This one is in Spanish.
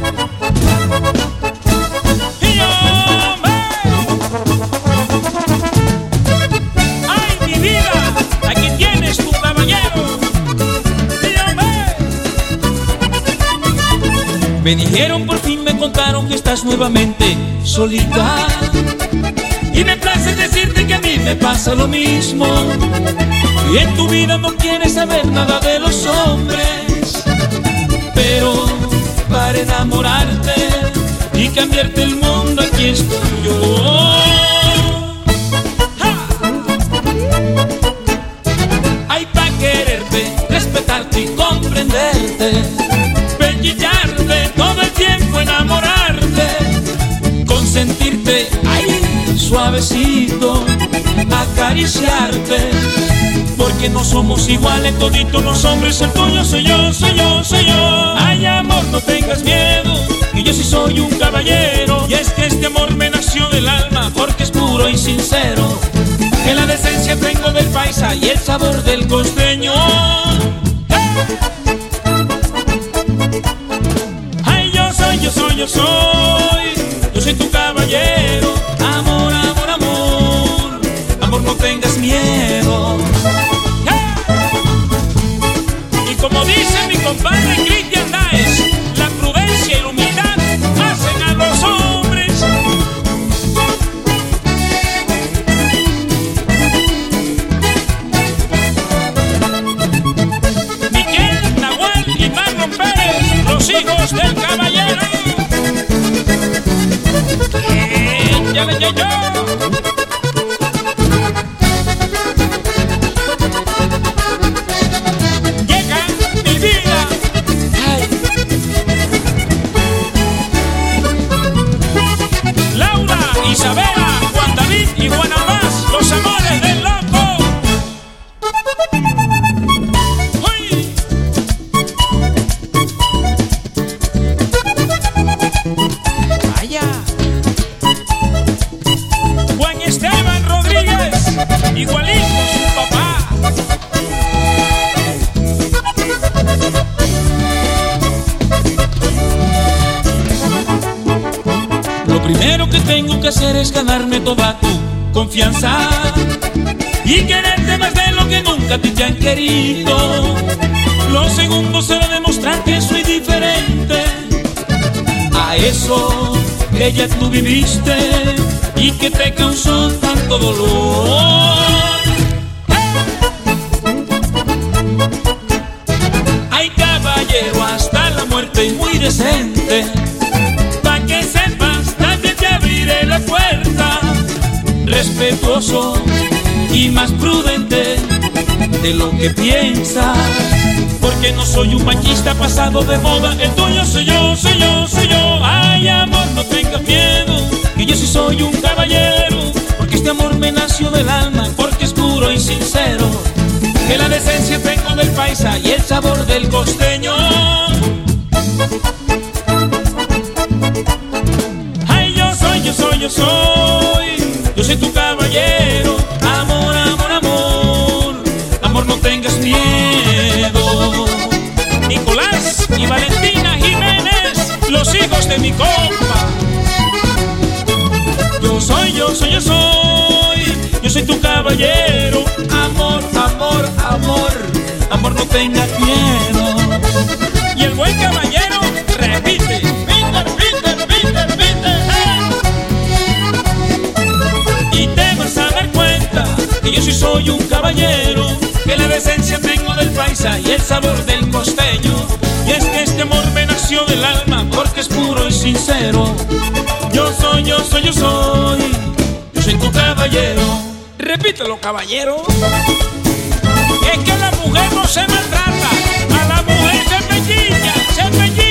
Me dijeron, por fin me contaron que estás nuevamente solita. Y me place decirte que a mí me pasa lo mismo. Y en tu vida no quieres saber nada de los hombres, pero para enamorarte y cambiarte el mundo aquí estoy yo. Hay para quererte, respetarte y comprenderte, pellizcarte todo el tiempo, enamorarte, consentirte, ay, suavecito, acariciarte, porque no somos iguales toditos los hombres. El tuyo soy yo, soy yo, soy yo. Ay, amor, no tengas miedo, que yo sí soy un caballero. Y es que este amor me nació del alma, porque es puro y sincero, que la decencia tengo del paisa y el sabor del costeño. Yo soy tu caballero. Amor, amor, amor, amor, no tengas miedo. Y como dice mi compadre Cristian Daes, la prudencia y la humildad hacen a los hombres. Miguel, Nahuel y Marlon Pérez, los hijos del caballero. Llega mi vida. Ay. Laura, Isabela, Juan David y Juan Abbas, los amores del loco. Uy. Vaya. Esteban Rodríguez, igualito su papá. Lo primero que tengo que hacer es ganarme toda tu confianza y quererte más de lo que nunca te han querido. Lo segundo será demostrar que soy diferente a eso que ya tú viviste y que te causó tanto dolor. Ay, caballero, hasta la muerte y muy decente, pa' que sepas, también te abriré la puerta, respetuoso y más prudente de lo que piensas, porque no soy un machista pasado de moda. El tuyo soy yo, soy yo, soy yo. Ay, amor, no tengas miedo, que yo sí soy un caballero, porque este amor me nació del alma, porque es puro y sincero, que la decencia tengo del paisa y el sabor del costeño. Ay, yo soy, yo soy, yo soy, yo soy tu caballero. Amor, amor, amor, amor, no tengas miedo. Nicolás y Valentina Jiménez, los hijos de mi compa. Yo soy, yo soy, yo soy, yo soy tu caballero. Amor, amor, amor, amor, no tengas miedo. Y el buen caballero repite: Peter, Peter, Peter, Peter, y te vas a dar cuenta que yo sí soy un caballero, que la decencia tengo del paisa y el sabor del costeño. Y es que este amor me nació del alma, porque es puro y sincero. Yo soy, yo soy, yo soy, yo soy tu caballero. Repítelo, caballero. Es que la mujer no se maltrata, a la mujer se pellizca, se pellizca.